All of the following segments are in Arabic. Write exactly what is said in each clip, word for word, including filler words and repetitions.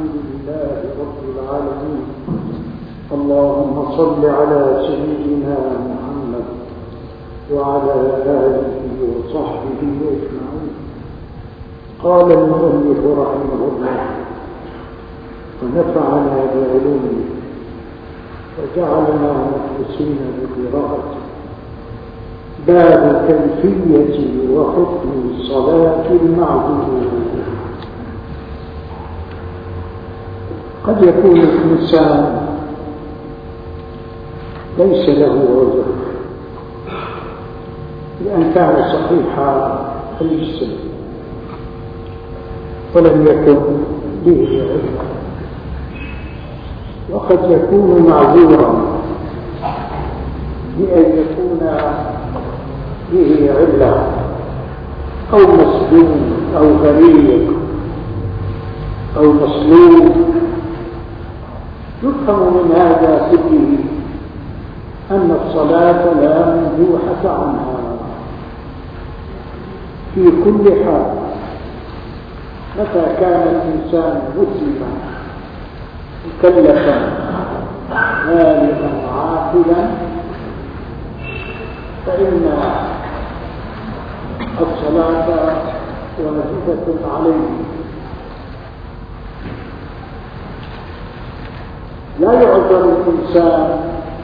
الحمد لله رب العالمين. اللهم صل على سيدنا محمد وعلى آله وصحبه أجمعين. قال المؤلف رحمه الله ونفعنا بعلومه وجعلنا مخلصين بقراءته. باب كيفية وحكم صلاة المعذور. قد يكون الإنسان ليس له عذر لأن كان صحيح الجسم ولم يكن به عذر، وقد يكون معذورا بأن يكون به علة أو مسجون أو غريب أو مصلوب. يفهم من هذا كله أن الصلاة لا مندوحة عنها في كل حال. متى كان الإنسان مسلما مكلفا بالغا عاقلا فإن الصلاة واجبة عليه. لا يعذر الإنسان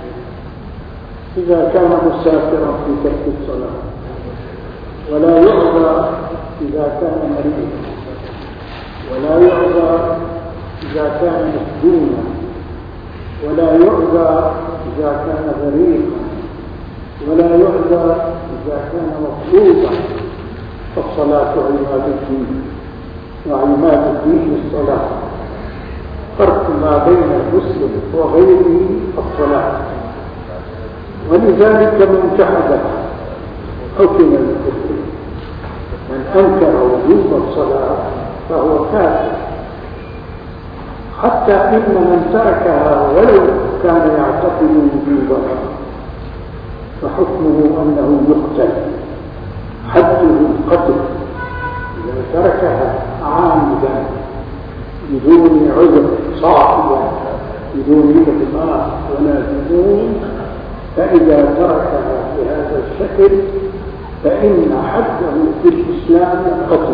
إذا كان مسافرا في ترك الصلاة، ولا يعذر إذا كان مريضا، ولا يعذر إذا كان مسجونا، ولا يعذر إذا كان غريقا، ولا يعذر إذا كان مطلوبا. فالصلاة عماد الدين، وعماد الدين الصلاة. فرق ما بين المسلم وغيره الصلاة. ولذلك من جحد حكم الكفر. من أنكر وجوب الصلاة فهو كافر، حتى إن من تركها ولو كان يعتقد وجوبها فحكمه أنه يقتل، حده القتل إذا تركها عامدا بدون عذر صاحبا بدون إثمار ولا جنون. فإذا تركها بهذا الشكل فإن حده في الإسلام القتل.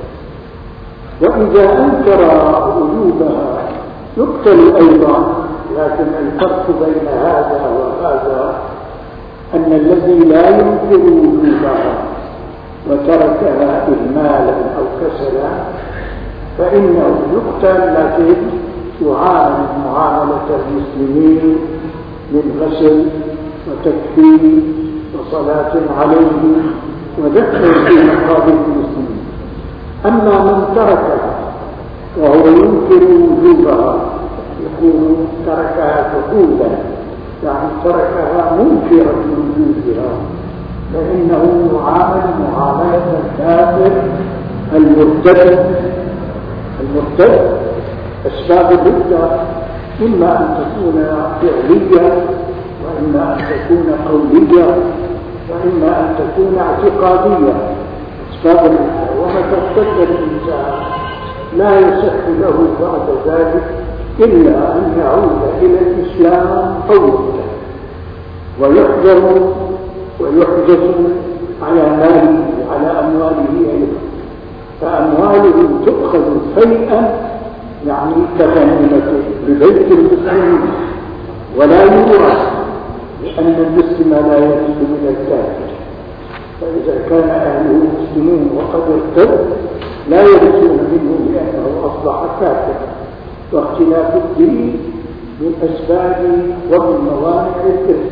وإذا أنكر وجوبها يقتل أيضا. لكن الفرق بين هذا وهذا أن الذي لا ينكر وجوبها وتركها إهمالا أو كسلا فإنه يقتل، لكن يعامل معاملة المسلمين من غسل وتكفير وصلاة عليه ودفع في مقابل المسلمين. أما من تركها وهو ينكر وجوبها يكون تركها فقولا، يعني تركها منكرا لوجودها، فإنه يعامل معاملة الكافر المرتد. المرتد أسباب الردة إما أن تكون فعلية، وإما أن تكون قولية، وإما أن تكون اعتقادية. أسباب الردة. ومتى ارتد الإنسان لا يصح له بعد ذلك إلا أن يعود إلى الإسلام قولا، ويحذر ويحجز على ماله وعلى أمواله أيضا. فأمواله تؤخذ فيئا، يعني كغنيمة لبيت المسلمين، ولا يورث، لأن المسلم لا يرث من الكافر. فإذا كان أهله مسلمون وقد ارتد لا يرثون منه لأنه أصبح كافرا. واختلاف الدين من أسباب ومن موانع الإرث.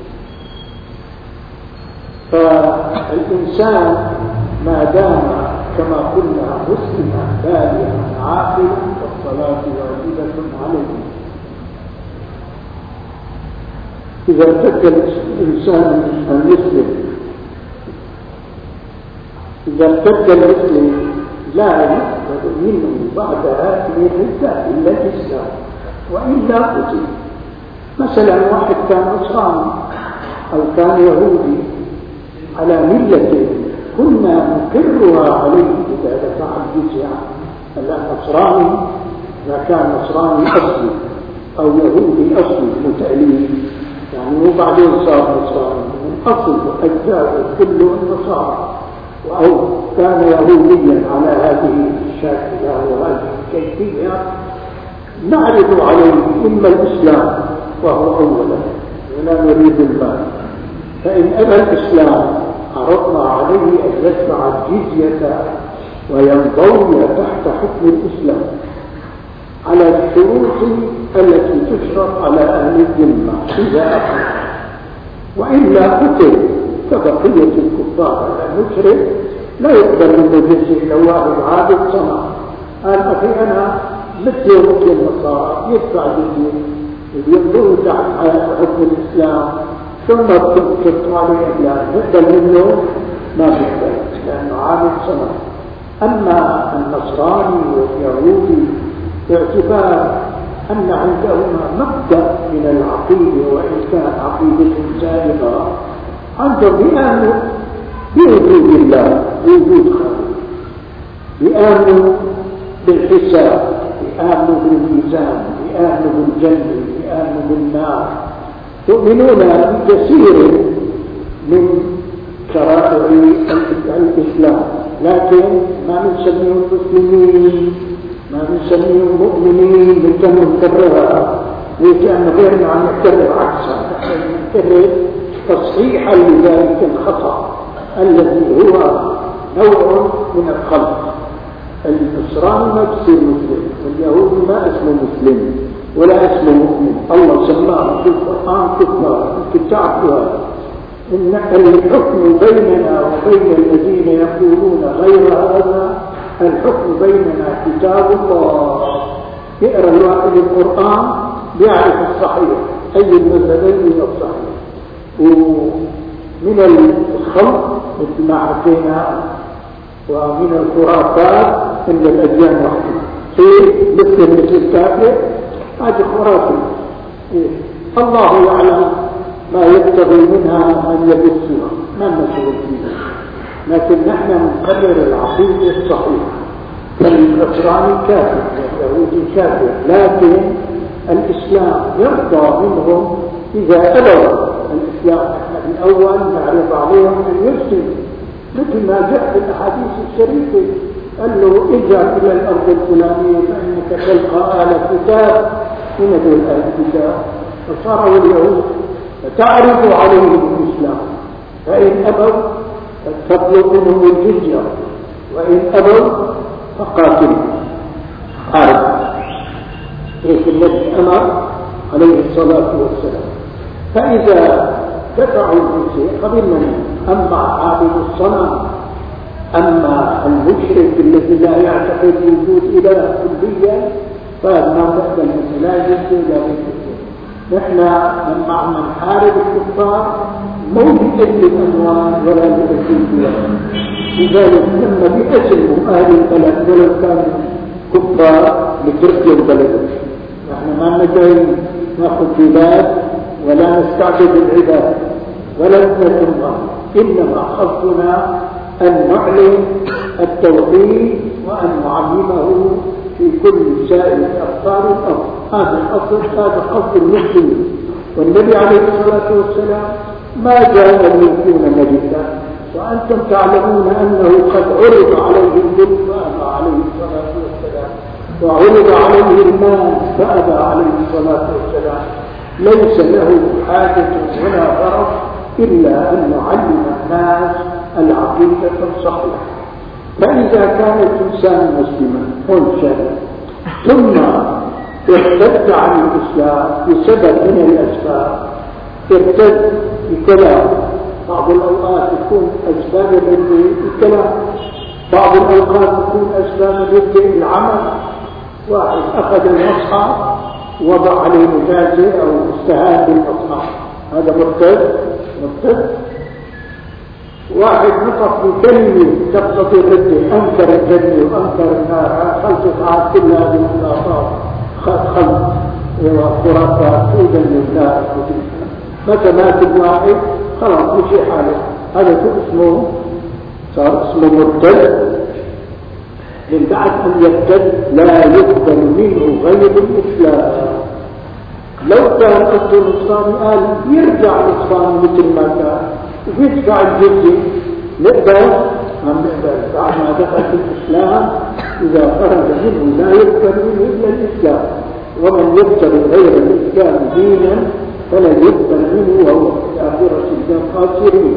فالإنسان ما دام كما قلنا مسلما بالغا عاقلا فالصلاة واجبة عليه. إذا ارتد الإنسان المسلم إذا ارتد المسلم لا يقبل منه بعد هذه الردة إلا الإسلام، وإلا قتل. مثلا واحد كان نصراني أو كان يهودي على ملة كنا نكرها عليه إذا دفع الجزية النصراني إذا كان نصراني أصلي أو يهودي أصلي متأليف يعني هو بعدين صار نصراني من أصل أجزاء كله النصارى، أو كان يهوديا على هذه الشاكلة وهذه الكيفية، نعرض عليه إما الإسلام وهو أولا ولا نريد المال، فإن أبى الإسلام عرضنا عليه أن يدفع الجزية وينضوي تحت حكم الإسلام على الشروط التي تشرط على أهل الذمة إذا أخذ، وإلا قتل كبقية الكفار. المشرك لا يقبل منه جزية لو واحد عابد صنع قال أخي أنا مثل مثل النصارى يدفع جزية ينظروا تحت حكم الإسلام ثم تكتب عليه لا نقبل منه ما بيقبل لأنه عابد صنع. أما النصراني واليهودي باعتبار أن عندهما مبدأ من العقيدة وإن كانت عقيدة سائغة، عندهم بيآمنوا بوجود الله بوجود خالق، بيآمنوا بالحساب، بيآمنوا بالميزان، بيآمنوا بالجنة، بيآمنوا بالنار، يؤمنون بكثير من شرائع الإسلام، لكن ما نسميهم مسلمين، ما نسميهم مؤمنين من نكررها، وكأن غيرنا عم نكرر عكسها، نكرر تصحيحا لذلك الخطأ الذي هو نوع من الخلق. النصراني ما بصير مسلم، واليهودي ما اسمه مسلم ولا اسمه مؤمن، الله سماه في القرآن كفار. يمكن تعرفوا هذا، إن الحكم بيننا وبين الذين يقولون غير هذا الحكم بيننا كتاب الله. يقرأ الواحد القرآن بيعرف الصحيح أي المذهبين الصحيح، ومن الخلق مثل ما حكينا ومن الخرافات إن الأديان واحدة في مثل مثل الكافر هذه خرافة. الله يعلم ما يبتغي منها من يبثها ما نشغل فيها، لكن نحن نقرر العقيدة الصحيحة. فالنصراني كافر واليهودي كافر، لكن الإسلام يرضى منهم إذا أبوا الإسلام. نحن الأول نعرض عليهم أن يسلموا مثل ما جاء في الأحاديث الشريفة، قال له اذهب إلى الأرض الفلانية فإنك تلقى أهل كتاب. من دول أهل الكتاب؟ النصارى واليهود. فتعرض عليهم الإسلام، فإن أبوا فاطلبوا منهم الجزية، وإن أبوا فقاتلوا حارب. هيك الذي أمر عليه الصلاة والسلام. فإذا دفعوا الجزية قبلنا منه. أما عابد الصنم، أما المشرك الذي لا يعتقد وجود إله كليا فهذا ما نقبل منه لا جزية لا جزية. نحن لما عم نحارب الكفار مو بأجل الأموال ولا بأجل البلاد، لذلك لما بأسلموا أهل البلد ولو كانوا كفار لتركوا البلد. نحن ما نجي ناخذ بلاد ولا نستعبد العباد ولا نترك الله، إنما قصدنا أن نعلن التوحيد وأن نعلمه في كل سائر أقطار الأرض. هذا الأصل، هذا قصد المسلمين. والنبي عليه الصلاة والسلام ما جاء ليكون ملكا، وأنتم تعلمون أنه قد عرض عليه الملك فأبى عليه الصلاة والسلام، وعرض عليه المال فأبى عليه الصلاة والسلام. ليس له حاجة ولا غرض إلا أن نعلم الناس العقيدة الصحيحة. فإذا كان الإنسان مسلما منشأ ثم ارتد عن الإسلام بسبب من الأسباب، ارتد بكلام، بعض الأوقات يكون أسباب الردة الكلام، بعض الأوقات يكون أسباب الردة العمل. واحد أخذ المصحف وضع عليه مجازة أو استهان بالمصحف، هذا مرتد مرتد. واحد نطق بكلمة تقتضي الردة، أنكر الجنة وأنكر النار، خلطت عاد كل هذه الخرافات خلط وخرافات توجد للنار. متى مات الواحد خلاص مشي حاله، هذا شو اسمه؟ صار اسمه مرتد. من بعد أن يرتد لا يقبل منه غير الإسلام. لو كان أصل الإسلام قال يرجع الإسلام مثل ما كان ويدفع الجزية نقدر ما نقدر بعد ما دخل في الإسلام إذا خرج منه لا يقبل منه إلا الإسلام، ومن يبتغي غير الإسلام دينا فلا يقبل منه وهو في الآخرة من الخاسرين.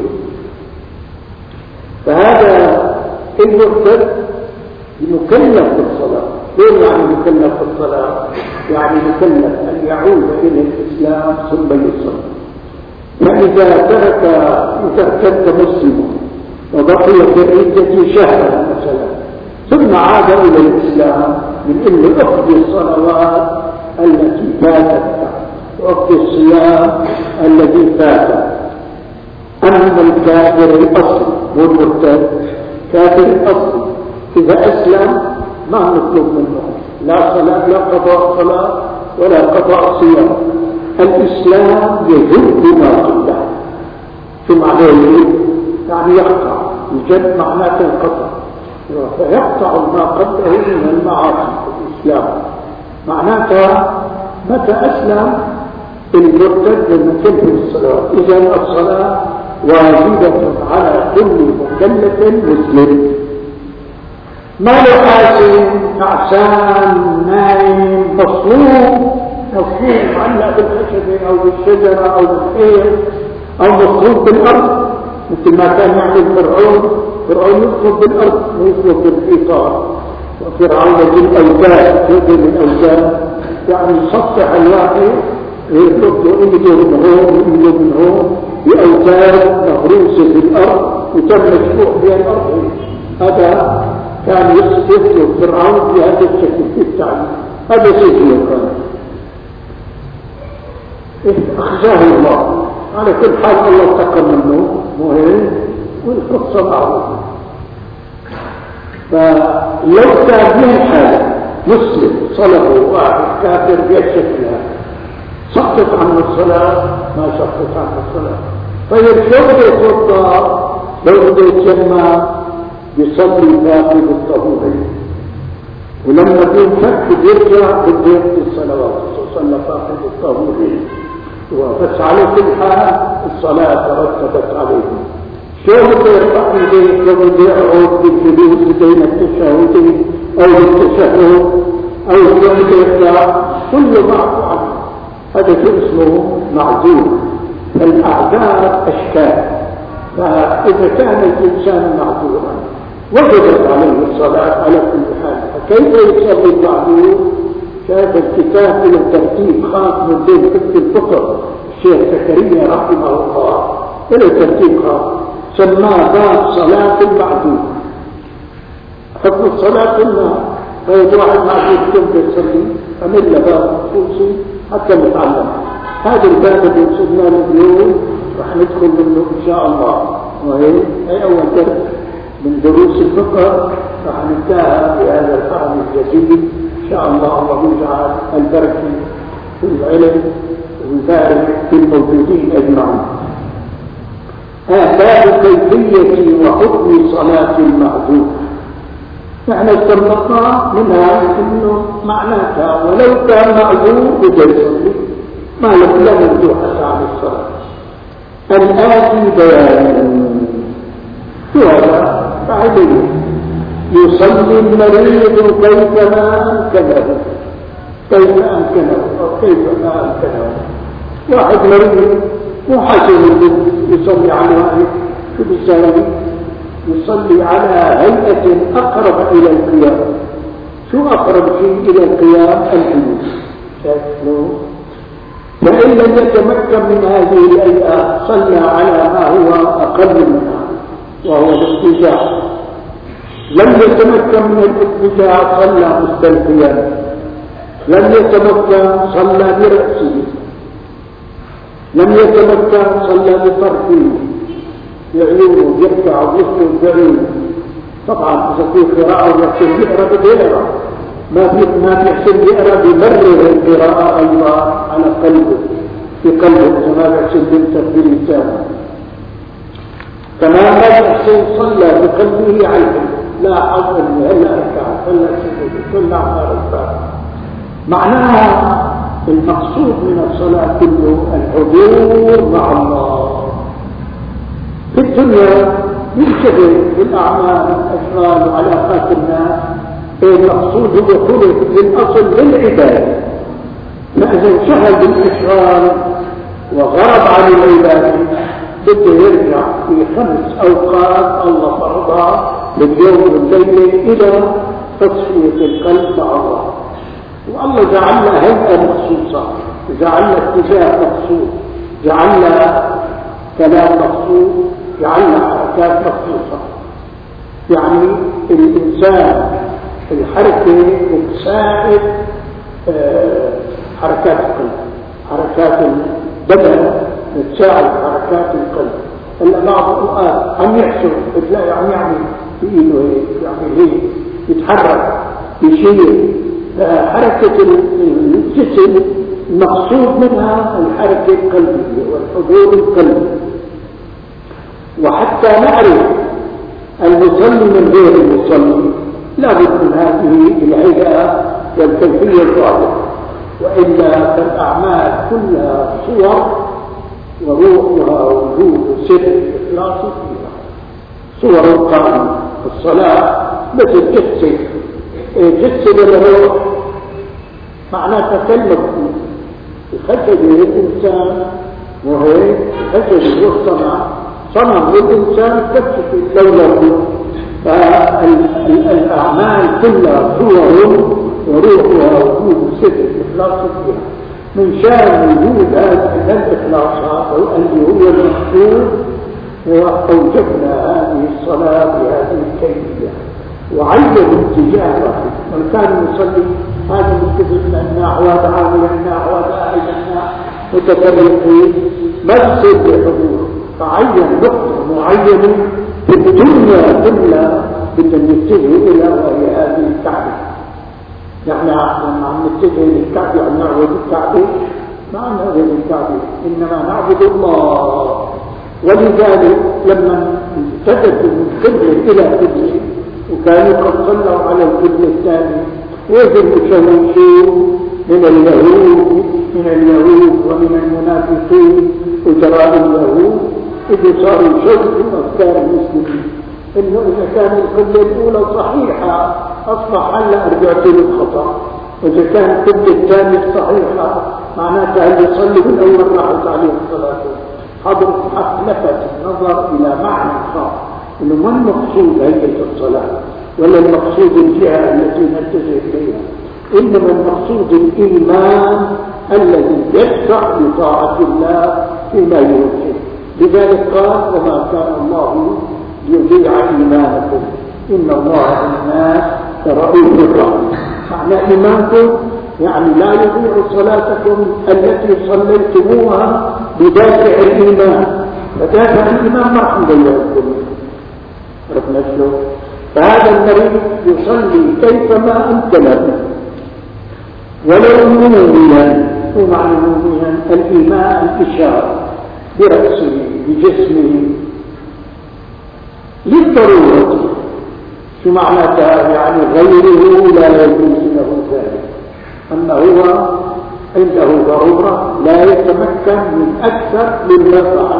فهذا المرتد مكلف بالصلاة. ليه يعني مكلف بالصلاة؟ يعني مكلف أن يعود إلى الإسلام ثم يصلي. فإذا ترك إذا ارتد مسلم وبقي في عدة شهر مثلا ثم عاد إلى الإسلام من إنه أخذ الصلوات التي فاتت وأخذ الصيام الذي فات. أما الكافر الأصل والمرتد كافر الأصل إذا أسلم ما نطلب منه لا صلاة لا قضاء صلاة ولا قضاء صيام. الإسلام يجب ما قبله. ثم عليه يعني يقطع الجد معناته القطع، فيقطع ما قبله من المعاصي في الإسلام. معناته متى أسلم المرتد المكلف الصلاة. إذا الصلاة واجبة على كل مكلف مسلم. ما له حاسم تعسان نايم مصلوب مصلوب معلق بالخشبة أو بالشجرة أو بالحيط أو مصلوب بالأرض مثل ما كان يعمل فرعون. فرعون يصلب بالأرض ويصلب بالحيطان، وفرعون بالأوتاد يقول بالأوتاد يعني يسطح الواحد يطلبه إيده من هون وإيده من هون بأوتاد مغروسة بالأرض وتم مشروع بها الأرض. هذا كان يصلب فرعون بهذا الشكل في التعليم. هذا سجن كان أخزاه الله. على كل حال الله انتقم منه مهم والقصة معروفة. فلو كان من حالة مسلم صلبه واحد كافر بشكلها سقط عنه الصلاة ما سقط عنه الصلاة. طيب شو بده يتوضا؟ لو بده يتجمع يصلي فاقد الطهورين، ولما بينفك بيرجع بده يقضي الصلوات وصلى فاقد الطهورين. بس على كل حال الصلاة ترتبت عليه. شو بده يرفع يديه؟ لو بده يقعد بالجلوس بين التشهدين او التشهد او شو بده يرفع كله معفو عنه. هذا شو اسمه معذور. فالأعذار أشكال. فإذا كان الإنسان معذورا وجبت عليه الصلاة على كل حال. فكيف يصلي المعذور؟ شاهد الكتاب إلى ترتيب خاص من بين كتب الفقه الشيخ زكريا رحمه الله إلى ترتيب خاص سماه باب صلاة المعذور. حكم الصلاة كلها. فإذا واحد معذور كيف يصلي عمل له باب خصوصي حتى نتعلم. هذا الباب اللي وصلنا له اليوم رح ندخل منه إن شاء الله، وهي هي أول درس من دروس الفقه رح ننتهى بهذا القرن الجديد إن شاء الله. الله يجعل البركة في العلم ويبارك في الموجودين أجمعين. باب كيفية وحكم صلاة المعذور. نحن استنبطنا منها انه معناتها ولو كان معذور بده يصلي ما له لا مفتوحة عن الصلاة. الآتي بيان هذا بعدين يصلي المريض كيفما أمكنه كيف أمكنه أو كيفما أمكنه. واحد مريض مو حسن يصلي على واحد شو بيساوي؟ يصلي على هيئة أقرب إلى القيام. شو أقرب شيء إلى القيام؟ الجلوس. شايفه؟ فإن لم يتمكن من هذه الهيئة صلى على ما هو أقل منها وهو الاضطجاع. لم يتمكن من الاضطجاع صلى مستلقيا. لم يتمكن صلى برأسه. لم يتمكن صلى بطرفه بعيونه يركع ويسجد بعيونه. طبعا اذا في قراءه ويحسن يقرا بده يقرا، ما في ما بيحسن يقرا بمرر القراءه ايضا على قلبه في قلبه اذا ما بيحسن ينتبه بلسانه. كما ما بيحسن صلى بقلبه على القلب لا حظ إلا الأركان إلا السجود كل أعمال الصلاة. معناها المقصود من الصلاة كله الحضور مع الله. في الدنيا ينشغل بالأعمال والأشغال وعلاقات الناس، المقصود هو خلق بالأصل للعبادة. فإذا انشغل بالأشغال وغرب عن العبادة بده يرجع في خمس أوقات الله فرضها باليوم والليل إلى تصفية القلب مع الله. والله جعل لها هيئة مخصوصة، جعل لها اتجاه مخصوص، جعل لها كلام مخصوص، جعل لها حركات مخصوصة. يعني الإنسان الحركة بتساعد حركات القلب، حركات البدن بتساعد حركات القلب. إلا بعض الأوقات عم يحسب بتلاقي عم يعمل بإيده هيك، يعمل هيك، يتحرك، يشيل. حركة الجسم المقصود منها الحركة القلبية والحضور القلبي. وحتى نعرف المصلي من غير المصلي لابد من هذه الهيئة والكيفية الواضحة، وإلا فالأعمال كلها صور وروحها وجود سر إخلاص فيها. صور القلب الصلاة مثل جسد جسد الروح معناه تكلم خجل الإنسان، وهي خجل والصنع صنع للإنسان تكشف اللولة. فالأعمال كلها صور وروحها وجود سر الإخلاص فيها. من شان وجود هذا الإخلاص اللي هو المقصود وأوجبنا هذه الصلاة بهذه الكيفية وعين اتجاه واحد. من كان يصلي هذا مستفيد الناع وهذا عامل الناع وهذا أهل الناع متفرقين ما تصير بحضور، فعين نقطة معينة في الدنيا كلها بدنا نتجه إلى وهي هذه الكعبة. نحن لما عم نتجه للكعبة عم نعبد الكعبة ما عم نعبد الكعبة، إنما نعبد الله. ولذلك لما امتدت من قبلة إلى قبلة وكانوا قد صلوا على القبلة الثانية، وإذا المشوشين من اليهود من اليهود ومن المنافقين وجراء اليهود إذا صاروا يشوفوا أفكار المسلمين إنه إذا كان القبلة الأولى صحيحة أصبح هلا رجعت للخطأ، وإذا كان القبلة الثانية صحيحة معناتها اللي يصلي بالأول راحت عليه الصلاة. حضرت حق لفت النظر إلى معنى خاص إنه ما المقصود هيئة الصلاة ولا المقصود الجهة التي نتجه إليها، إنما المقصود الإيمان الذي يدفع لطاعة الله فيما يوجه. لذلك قال وما كان الله ليضيع إيمانكم إن الله بالناس لرؤوف رحيم. معنى إيمانكم يعني لا يضيع صلاتكم التي صليتموها بدافع الإيمان، فدافع الإيمان ما راح نضيعكم. عرفنا شلون؟ فهذا المريض يصلي كيفما امكن ولو منويا. ومعنى منويا الإيمان الإشارة برأسه بجسمه للضرورة. شو معناتها؟ يعني غيره لا يجوز له ذلك، أما هو عنده ضرورة لا يتمكن من أكثر مما فعل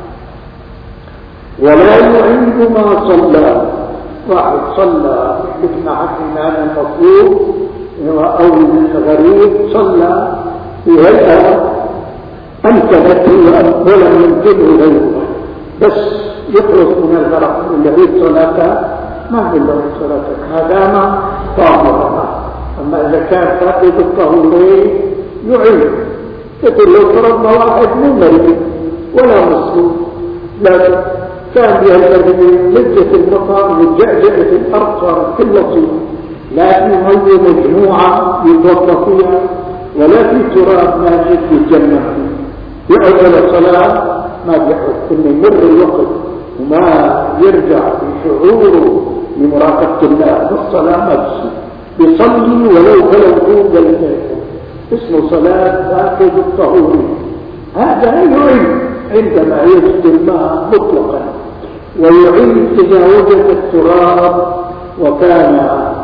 ولا يعيد ما صلى. واحد صلى مثل ما حكينا هذا المطلوب أو الغريب صلى في هيئة أمكنت ولم يمكنه غيره، بس يخلص من الغرق الذي صلاته ما من له صلاته ما دام طاهرا. أما إذا كان فاقد الطهورين يعيد. يقول لو فرضنا واحد من مريض ولا مسلم لكن كان بهالذي لجة المطر وجعجعة الأرض صارت كل لطيف، لكن هي مجموعة يتوقف فيها ولا في تراب ماجد يتجمع فيه. يقعد على الصلاة ما بيقعد إنه يمر الوقت وما يرجع في شعوره لمراقبة الله بالصلاة ما بيصير. يصلي ولو بلغوا جلساته اسمه صلاة فاقد الطهور. هذا يعيد عندما يجد الماء مطلقا، ويعيد إذا وجد التراب وكان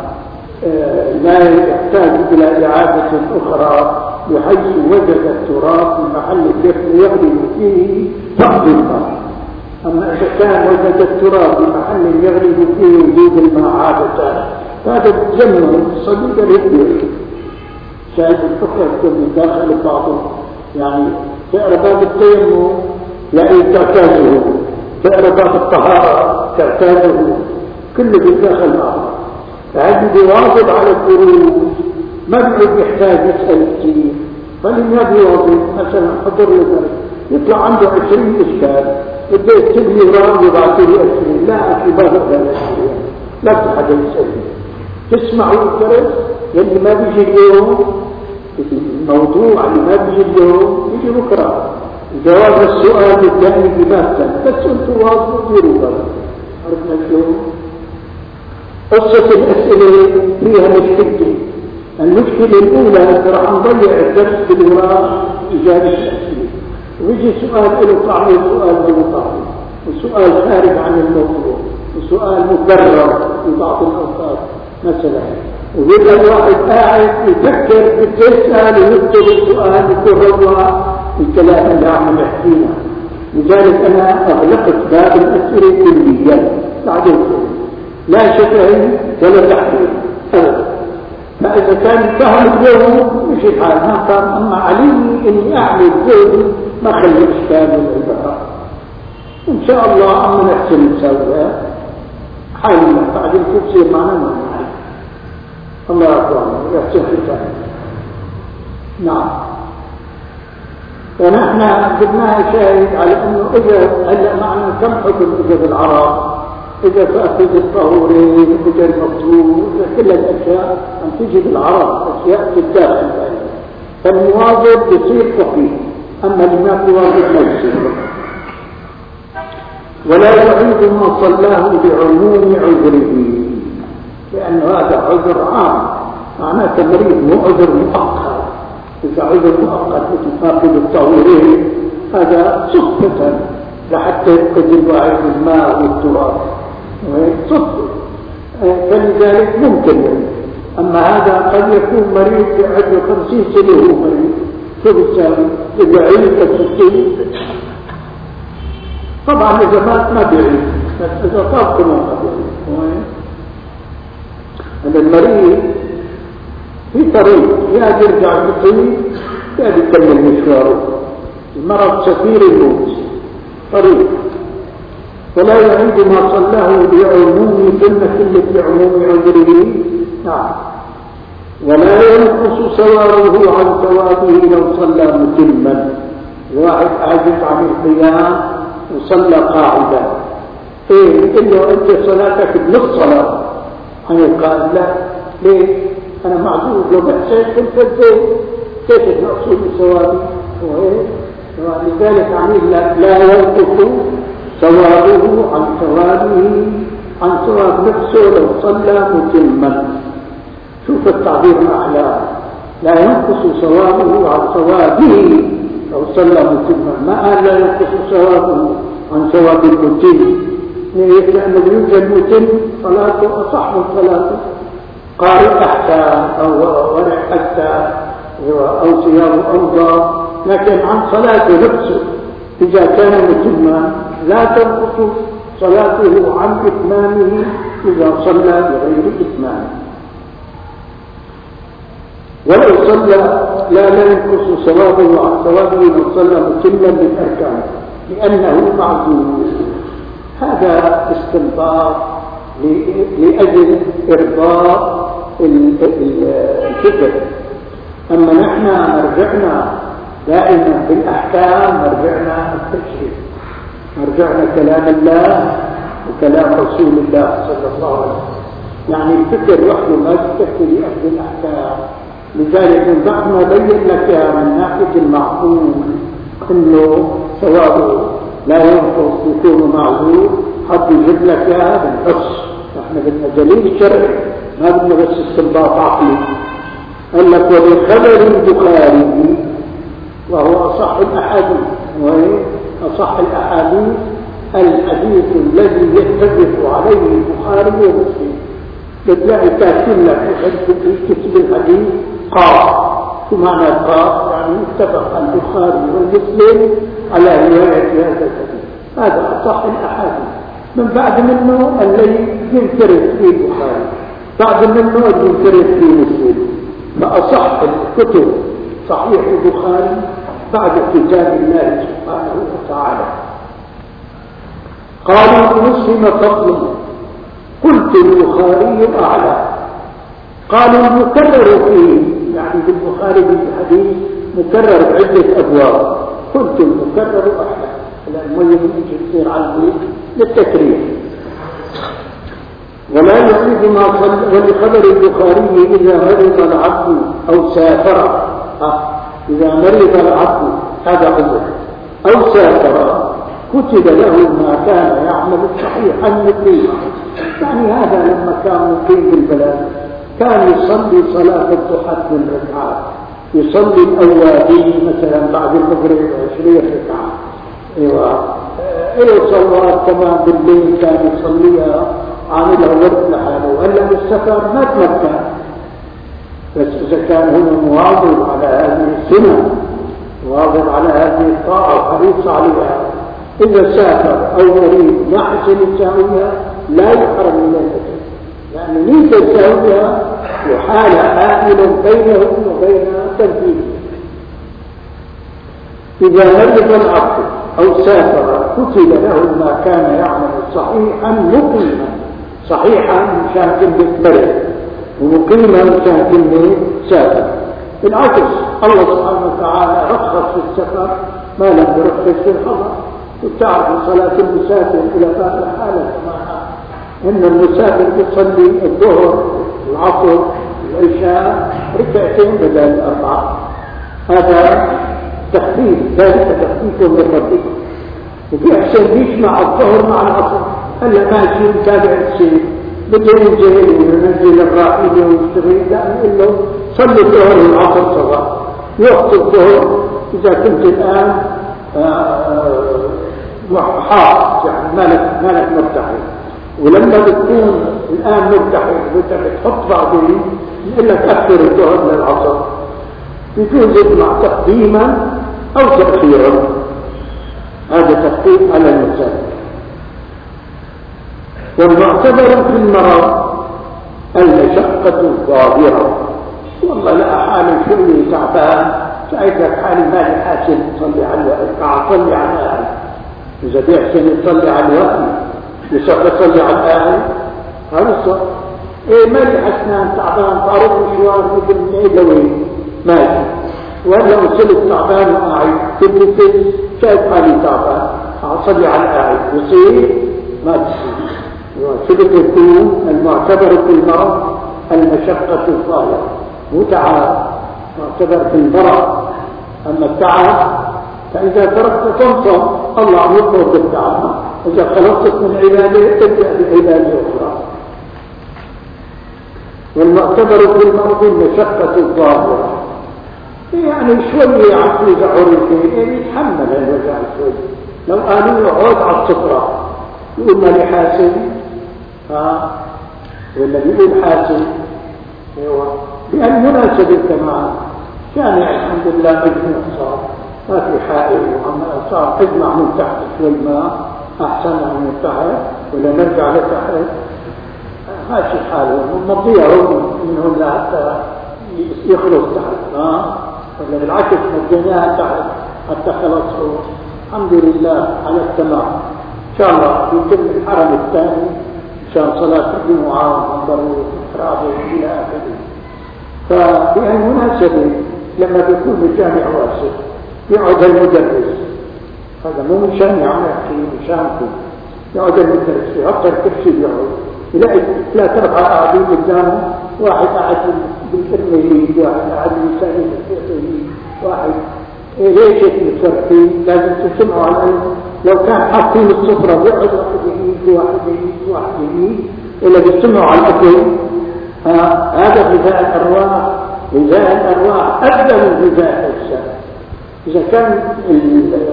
لا يحتاج إلى إعادة أخرى بحيث وجد التراب في محل الدفن يغلب فيه فقد الماء. أما إذا كان وجد التراب في محل يغلب فيه وجود الماء عادة فهذا تجمع صديق الهدوء. شاهد الفقه من داخل بعضه يعني سعر باب التيمم يعني تعتاده، سعر باب الطهارة تعتاده، كله بالداخل بعضه. فهذا بيواظب على الدروس ما بيقعد يحتاج يسأل كثير، فلم يواظب مثلا حضر له يطلع عنده عشرين إشكال بده يكتب لي وراه يبعث لي عشرين، لا أخي ما بقدر عشرين، لا تحد يسألني تسمعوا الدرس يلي ما بيجي اليوم، الموضوع اللي ما بيجي اليوم يجي بكره، جواب السؤال الثاني بباسا بس انتوا واظبوا ديروا بقى. عرفنا اليوم قصة الأسئلة فيها مشكلة. المشكلة الأولى أن راح نضيع الدرس بالوراء إجابة الأسئلة، ويجي سؤال له طعم وسؤال له طعم، وسؤال خارج عن الموضوع، وسؤال مكرر في بعض الأوقات مثلا، ويبقى الواحد قاعد يفكر بالتسأل ويكتب السؤال ويكون هو الكلام اللي عم يحكينا. لذلك أنا أغلقت باب الأسئلة كليا بعدين لا شفهي ولا تحقيق أبدا. فإذا كان فهم اليوم مش الحال ما فهم، أما علمني إني أعمل زوجي ما خلي إشكال العبارة إن شاء الله. أما نحسن نسويها حالنا بعدين تصير معنا ما نعرف. الله أكبر يحسن ختام. نعم. ونحن جبناها شاهد على أنه إذا هلا معنا كم حكم إذا بالعرب، إذا فأخذ الطهورين إذا المطلوب إذا كل الأشياء أن تجي بالعرب أشياء في الداخل، فالمواظب بصير فقيه، أما لما تواظب ما يصير. ولا يعيد ما صلاه بعموم عذره، لأن هذا عذر عام معناه تمريض مو عذر مؤقت. إذا عذر مؤقت مثل فاقد الطهورين هذا صدفة لحتى يفقد الواحد الماء والتراب صدفة، فلذلك ممكن. أما هذا قد يكون مريض بعد خمسين سنة هو مريض، شو بتساوي؟ إذا عيد ستين طبعا إذا مات ما بيعيد، بس إذا طاب كمان ما بيعيد. هذا المريض في طريق يا يرجع بالطريق يا بيكمل مشواره، المرض سفير الموت طريق. ولا يعيد ما صلاه بعموم كلمة بعموم عذره. نعم. ولا ينقص ثوابه عن ثوابه لو صلى متما. الواحد عاجز عن القيام وصلى قاعدا، ايه بتقول له انت صلاتك بنص صلاه عن القائم؟ لا. ليه؟ انا معذور لو بحسن كنت ازاي كيف نقصد ثوابي؟ ولذلك عميل لا ينقص ثوابه عن ثوابه عن ثواب نفسه لو صلى متما. شوف التعبير الأعلى، لا ينقص ثوابه عن ثوابه لو صلى متما، ما قال لا ينقص ثوابه عن ثواب المتم، لأنه يوجد متم صلاته أصح من صلاته، قارئ أحسن أو ورع أحسن أو صيام أوضى، لكن عن صلاته نفسه إذا كان متما لا تنقص صلاته عن إتمامه إذا صلى بغير إتمام. ولو صلى لا لا ينقص ثوابه عن ثوابه من صلى متما بالأركان لأنه معذور. هذا استنباط لأجل إرضاء الفكر. أما نحن مرجعنا دائما بالأحكام، مرجعنا التشريع، مرجعنا كلام الله وكلام رسول الله صلى الله عليه وسلم. يعني الفكر وحده ما يكفي لأجل الأحكام. لذلك من بعد ما بين لك من ناحية المعقول انه ثوابه لا ينقص يكون معذور، حتى يجيب لك اياها بالنص. احنا بدنا دليل شرعي، ما بدنا بس استنباط عقلي. قال لك وبخبر البخاري وهو اصح الاحاديث، وهي اصح الاحاديث الحديث الذي يتفق عليه البخاري ومسلم، بتلاقي كاتب لك في كتب الحديث قاف. شو معنى قاف؟ يعني اتفق البخاري والمسلم على رواية هذا الحديث. هذا أصح الأحاديث. من بعد منه الذي ينفرد فيه البخاري، بعد منه الذي ينفرد فيه مسلم. فأصح الكتب صحيح البخاري بعد كتاب الله سبحانه وتعالى. قالوا مسلم فضل، قلت البخاري أعلى. قالوا المكرر فيه، يعني بالبخاري بالحديث مكرر بعدة أبواب، قلت المكرر أحلى. المهم يجي يصير عنه للتكرير. ولا يعيد ما صل ولخبر البخاري إذا مرض العبد أو سافر. إذا مرض العبد هذا عذر أو سافر كتب له ما كان يعمل صحيحا مقيما. يعني هذا لما كان مقيم بالبلد كان يصلي صلاة الضحى من ركعات، يصلي الأوابين مثلا بعد المغرب عشرين ركعة. ايوه ايه صلوات كمان بالليل كان يصليها عاملها ورد لحاله. وهلا بالسفر ما تمكن، بس اذا كان هو مواظب على هذه السنه، مواظب على هذه الطاعه وحريص عليها، اذا سافر او مريض ما حسن يساويها لا يحرم من ذلك، لان ليس يساويها وحال حائل بينه وبين تنفيذه. إذا مرض العبد أو سافر كتب له ما كان يعمل صحيحا مقيما. صحيحا مشان كلمة مرض، ومقيما مشان كلمة سافر. بالعكس الله سبحانه وتعالى رخص في السفر ما لم يرخص في الحضر. وتعرف صلاة المسافر إلى باب الحالة إن المسافر يصلي الظهر العصر العشاء ركعتين بدل الأربعة. هذا تخفيف، ذلك تخفيف من ربكم. وفي أحسن يجمع الظهر مع العصر. هلا ماشي متابع الشيء بده ينزل وينزل الراحله ويشتغل، لا نقول له صلي الظهر والعصر سوا. وقت الظهر اذا كنت الان حاط يعني مالك مالك مرتاحين، ولما بتكون الان مرتاحين وانت بتحط بعدين نقول لك اخر الظهر للعصر، يجوز يجمع تقديما او تاخيرا. هذا تخفيف على المسافر. والمعتبر في المرض المشقة الظاهرة. والله لا حالي شوي تعبان، ساعدك حالي مالي حاسن تصلي على الوقت، صلي على الآن. إذا بيحسن يصلي على الوقت يصلي على الآن هذا الصح. إيه مالي حسنان تعبان طارق مشوار مثل ميلوي ماشي، ولا وصلت تعبان وقاعد تبلت شايف حالي تعبان أصلي على الآن يصير ما تصير. شبك يكون المعتبر في المرض المشقة الظاهرة، مو تعب معتبر في المرض. أما التعب فإذا تركت تنصب الله عم يطلب بالتعب، إذا خلصت من عبادة تبدأ بعبادة أخرى. والمعتبر في المرض المشقة الظاهرة، يعني شوية عم توجع عرفين يعني يتحمل الوجع شوي. لو قالوا له عود على الصفرة يقول ما لي حاسن، ها ولا بيقول حاسن. ايوه بهالمناسبة كمان كان الحمد لله اجمع صار ما في حائل، وعم صار اجمع من تحت شوي ما احسن من تحت، ولا نرجع لتحت ماشي حاله مضيعه من هنا حتى يخلص تحت، ها ولا بالعكس مديناها تحت حتى خلصوا الحمد لله على التمام. ان شاء الله يتم الحرم الثاني عشان صلاة الجمعة ومنبر الإفراد إلى آخره. فبهالمناسبة لما بيكون الجامع واسع يقعد المدرس، هذا مو مشان يعمل يحكي مشانكم، يقعد المدرس يحط الكرسي يقعد يلاقي ثلاث أربعة قاعدين قدامه، واحد قاعد بالكرسي، واحد قاعد بالثاني بالكرسي، واحد إيه ليش متفرقين؟ لازم تسمعوا على العلم. لو كان حاطين السفرة بيقعد واحد يمين واحد يمين واحد يمين، إلا بيسمعوا على الأكل. هذا غذاء الأرواح، غذاء الأرواح أبدأ من غذاء الأجساد. إذا كان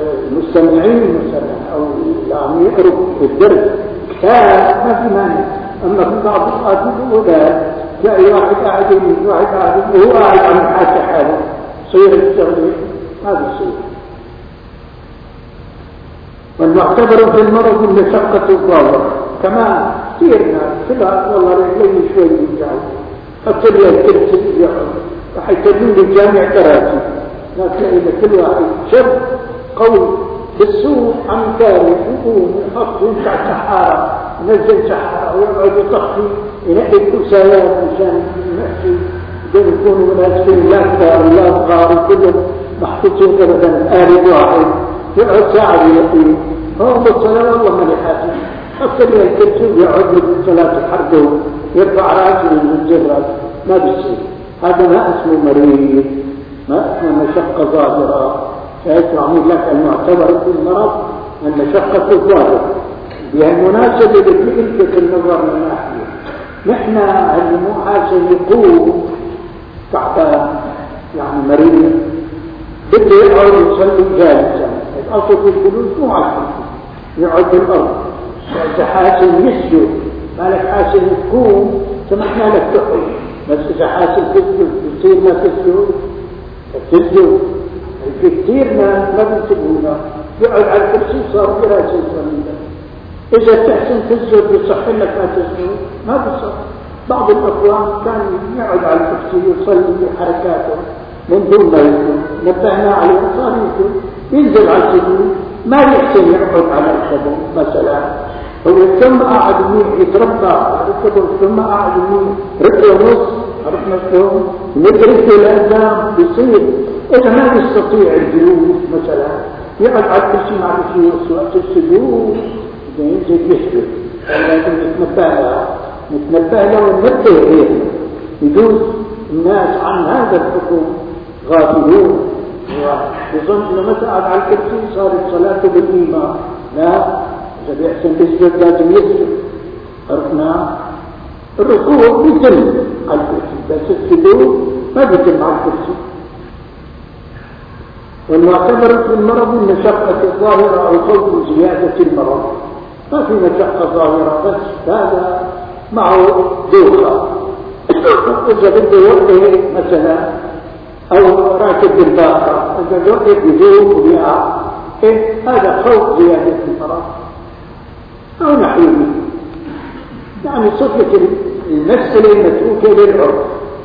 المستمعين مثلا أو اللي عم يقروا الدرس كتاب ما في مانع، أما في بعض الأوقات يقولوا لا، تلاقي واحد قاعد يمين واحد قاعد وهو قاعد عم يحاسب حاله، صير الشغل ما بيصير. والمعتبر في المرض مشقة الظاهر كمان كثير ناس كلها والله رجلي شوي يرجعوا حتى لي الكرسي يقعد راح يكلموا لي جامع كراسي، لا تلاقي كل واحد شاب قوي بالسوق عم كاري يقوم يحط ينفع سحارة ينزل سحارة ويقعد يطخي ينقي الكرسيات مشان يمشي دول يكونوا مناسبين لا كار لا غار كلهم محطوطين ابدا آلي واحد يقعد ساعة يقيم هو بالصلاة والله ما يحاسب حتى لي الكرسي يقعد بالصلاة حرده يرفع راسه من الجرات ما بيصير. هذا ما اسمه مريض، ما اسمه مشقة ظاهرة. سيعمل لك المعتبر في المرض المشقة الظاهرة بهالمناسبة التي الفت النظر من ناحية. نحن اللي مو حاسس يقوم تعبان يعني مريض بده يقعد يصلي جالسا، الاصل في الجلوس مو عشان يقعد بالارض. اذا حاسس يسجد مالك حاسس تقوم سمحنا لك تقعد، بس اذا حاسس تسجد بتصير ما تسجد تسجد. في كثير ناس ما بينتبهوا يقعد على الكرسي صار كراسي يصلي. اذا تحسن تسجد بيصح لك ما تسجد ما بيصح. بعض الاخوان كان يقعد على الكرسي يصلي بحركاته من دون ما يسجد، نبهنا عليه صار يسجد ينزل على السجود ما يحسن يقعد على الكبر مثلا. هو ثم قاعد يمين يتربى على الكبر ثم قاعد يمين ركله ونص عرفنا شلون ندرك الالزام بيصير. إذا ما يستطيع الجلوس مثلا يقعد على الكرسي مع الشيوخ وقت السجود إذا ينزل يسجد، لكن نتنبه لها نتنبه لها وننبه غيره. يجوز الناس عن هذا الحكم غافلون ويظن انه متى قعد على الكرسي صارت صلاته بالإيمان. لا، إذا بيحسن يسجد لازم يسجد. عرفنا الركوع بيتم على الكرسي بس السجود ما بيتم على الكرسي. والمعتبر في المرض المشقة الظاهرة أو خوف زيادة المرض. ما في مشقة ظاهرة بس هذا معه دوخة. إذا بده يوقف مثلا أو راكب بالباقة إذا يوقف يدوخ ويقع إيه هذا خوف زيادة المرض أو نحوه. يعني صفة المسألة متروكة للعرف.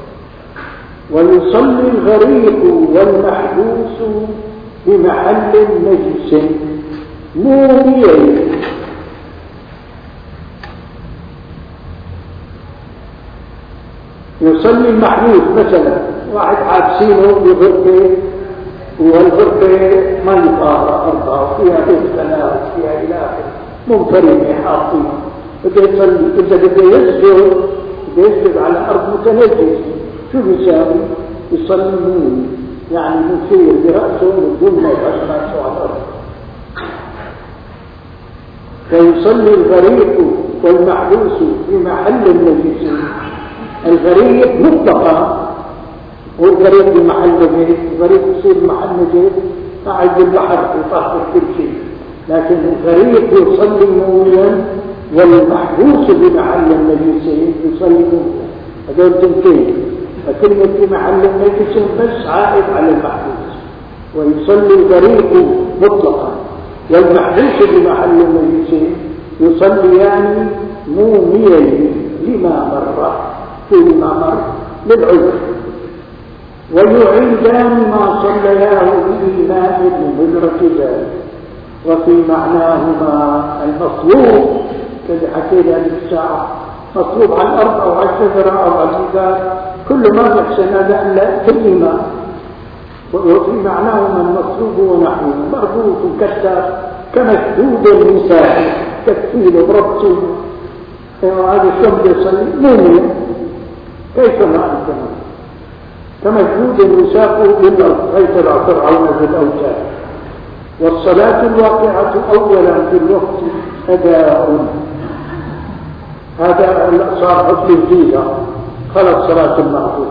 ويصلي الغريق والمحبوس بمحل نجس موميا. يصلي المحبوس مثلا واحد حابسينه بغرفة والغرفة ما يطهر أرضها فيها بيت ثلاث فيها إلى آخره منفرد حاطين بده يصلي. إذا بده يسجد بده يسجد على أرض متنجس شو بيساوي؟ يصلي مومي يعني مثير برأسه من دون ما يحط رأسه على الأرض. فيصلي الغريق والمحبوس في محل النجس. الغريق مطلقا والغريق في محل نجس، الغريق يصير محل نجس قاعد بالبحر يطهر كل شيء، لكن الغريق يصلي موميا والمحبوس في محل النجس يصلي موميا. هذول تنتين. فكلمة في محل النجس بس عائد على المحبوس. ويصلي الغريق مطلقا والمحبوس بمحل النجس يصليان موميين لما مر فيما مر للعذر، ويعيدان ما صلياه بإيمان من هجرة ذلك. وفي معناهما المطلوب الذي حكينا للساعة مطلوب على الأرض أو على الشجرة أو على الجبال كل ما يحسن هذا إلا في الإيمان. وفي معناهما المطلوب ونحوه مربوط كسر كمشدود النساء تكفيل بربطه. هذا الشمس يصلي موميا كيف ما أنتم كمشدود النساء بالأرض غير فرعون بالأوتاد. والصلاة الواقعة أولا في الوقت أداء. هذا صار حكم جديدة خلص صلاة المعذور.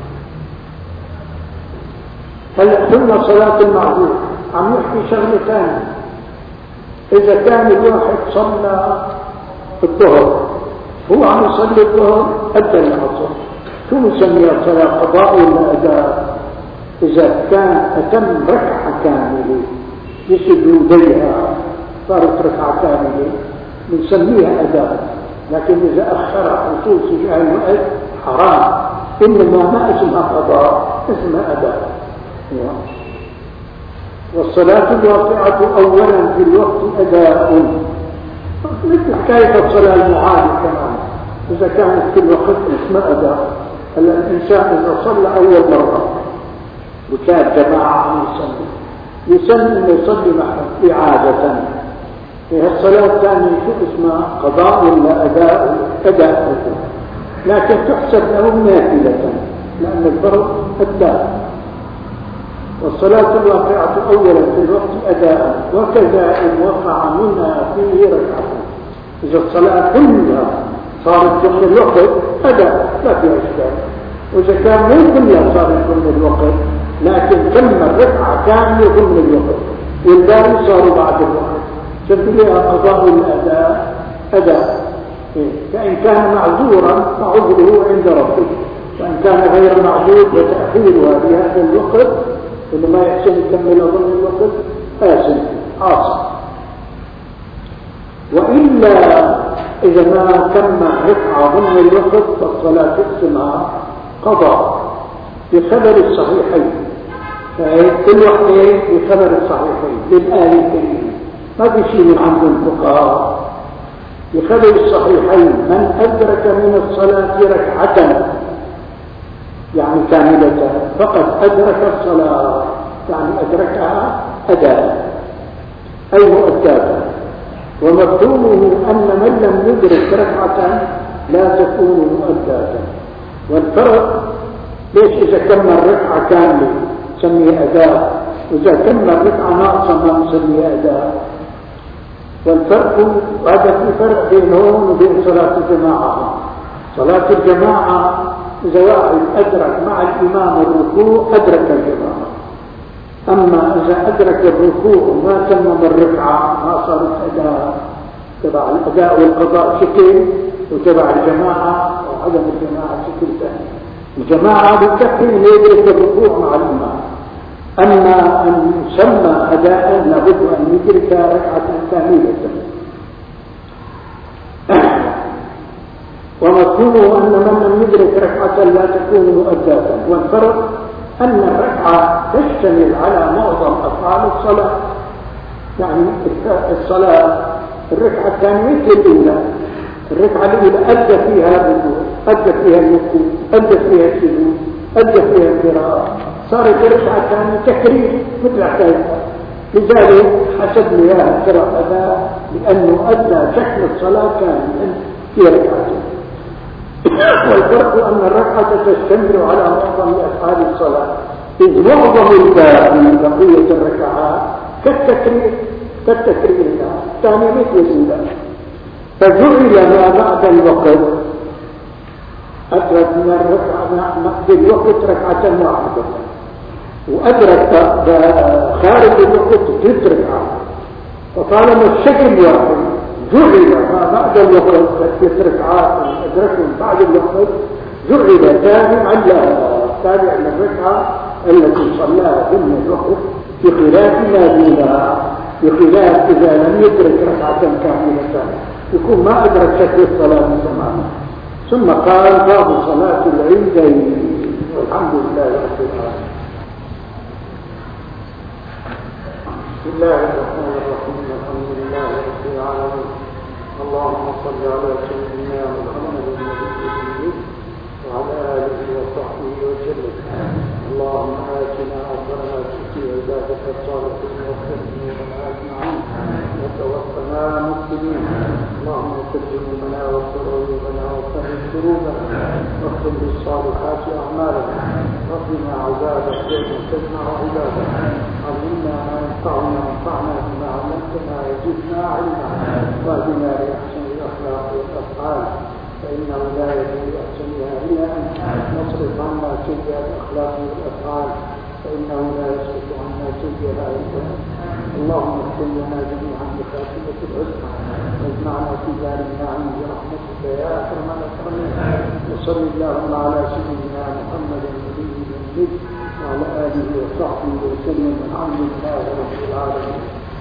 هلا قلنا صلاة المعذور عم يحكي شغلة ثانية. إذا كان الواحد صلى الظهر هو عم يصلي الظهر أدى العصر، شو نسميها صلاة قضاء ولا أداء؟ إذا كان أتم ركعة كاملة بسجوديها صارت ركعة كاملة نسميها أداء، لكن إذا أخر حصول سجاع الوقت حرام، إنما ما اسمها قضاء، اسمها أداء. والصلاة الواقعة أولا في الوقت أداء، مثل حكاية الصلاة المعادة كمان، إذا كانت في الوقت اسمها أداء. هلا الإنسان إذا صلى أول مرة وكان جماعة عم يصلي يسن إنه يصلي معهم إعادة، هي الصلاة الثانية شو اسمها قضاء ولا أداء؟ أداء، لكن تحسب له نافلة لأن الفرق أداء. والصلاة الواقعة أولا في الوقت أداء، وكذا إن وقع منها فيه ركعة، إذا الصلاة كلها صارت ضمن الوقت أداء لا فيها إشكال، وإذا كان مو كلها صارت ضمن الوقت لكن كم الركعة كاملة ضمن الوقت والباقي صاروا بعد الوقت سميها قضاء الأداء أداء. فإن كان معذورا فعذره عند ربه، وإن كان غير معذور وتأخيرها في هذا الوقت اللي ما يحسن يكمل ضمن الوقت آسم عاصم. وإلا إذا ما كم ركعة ضمن الوقت فالصلاة تقسمها قضاء بخبر الصحيحين، كل وحدين بخبر الصحيحين للآية الكريمة، ما في شيء من عند الفقهاء. بخبر الصحيحين من أدرك من الصلاة ركعة يعني كاملة فقد أدرك الصلاة، يعني أدركها أداء أي مؤداة. ومفهومه أن من لم يدرك ركعة لا تكون مؤداة. والفرق ليش إذا كمل ركعة كاملة نسميه أداء، وإذا كمل ركعة ناقصة ما نسميه أداء؟ والفرق هذا في فرق بينهم وبين صلاة الجماعة. صلاة الجماعة إذا واحد أدرك مع الإمام الركوع أدرك الجماعة، أما إذا أدرك الركوع وما تمم الركعة ما صارت أداء. تبع الأداء والقضاء شكل، وتبع الجماعة وعدم الجماعة شكل ثاني. الجماعة بتكفي أن يدرك الركوع مع الإمام، أما أن يسمى أداء لابد أن يدرك ركعة كاملة. ومفهومه أن من لم يدرك ركعة لا تكون مؤداة. والفرق أن الركعة تشتمل على معظم أفعال الصلاة، يعني الصلاة الركعة الثانية مثل الأولى، الركعة الأولى أدى فيها الركوع، أدى فيها الركوع، أدى فيها السجود، أدى فيها القراءة، صارت الركعة الثانية تكرير مثل حكايتها. لذلك حسب لي القراءة هذا لأنه أدى شكل الصلاة كاملا في ركعتين. والفرق أن الركعة تستمر على معظم أفعال الصلاة، إذ معظم الباقي بقية الركعات كالتكرير كالتكرير الثاني مثل الأولى. فجعل ما بعد الوقت أدرك من الركعة بالوقت ركعة واحدة، وأدرك خارج الوقت ثلاث ركعات، فطالما الشكل واحد جعل ما بعد الوقت ثلاث ركعات أدركهم بعد الوقت جعل تابعا لها، تابع للركعة التي صلاها ضمن الوقت بخلاف ما دونها، بخلاف إذا لم يدرك ركعة كاملة يكون ما أدرك شكل الصلاة تماما. ثم قال باب صلاة العيدين، والحمد لله رب العالمين. بسم الله الرحمن الرحيم، الحمد لله رب العالمين. اللهم صل على سيدنا محمد النبي وعلى آله وصحبه وسلم. اللهم آتنا أجرنا في عبادك الصالحين واغفرنا لنا أجمعين وتوفنا مسلمين. اللهم اغفر ذنوبنا واغفر عيوبنا وفرج كروبنا واختم بالصالحات أعمالنا. ربنا عبادك كيف تجمع عبادك. علمنا ما ينفعنا وانفعنا بما علمتنا وزدنا علما، واهدنا لأحسن الأخلاق والأفعال فإنه لا يجوز أحسنها إلا أنت. نصرف عنا سيئة الأخلاق والأفعال فإنه لا يصرف عنا سيئها إلا أنت. اللهم اغفر لنا جميعا بخاتمة الحسنى واجمعنا في دار النعيم برحمتك يا اكرم الاكرمين. وصل اللهم على سيدنا محمد النبي الامي وعلى اله وصحبه وسلم. الحمد لله رب العالمين.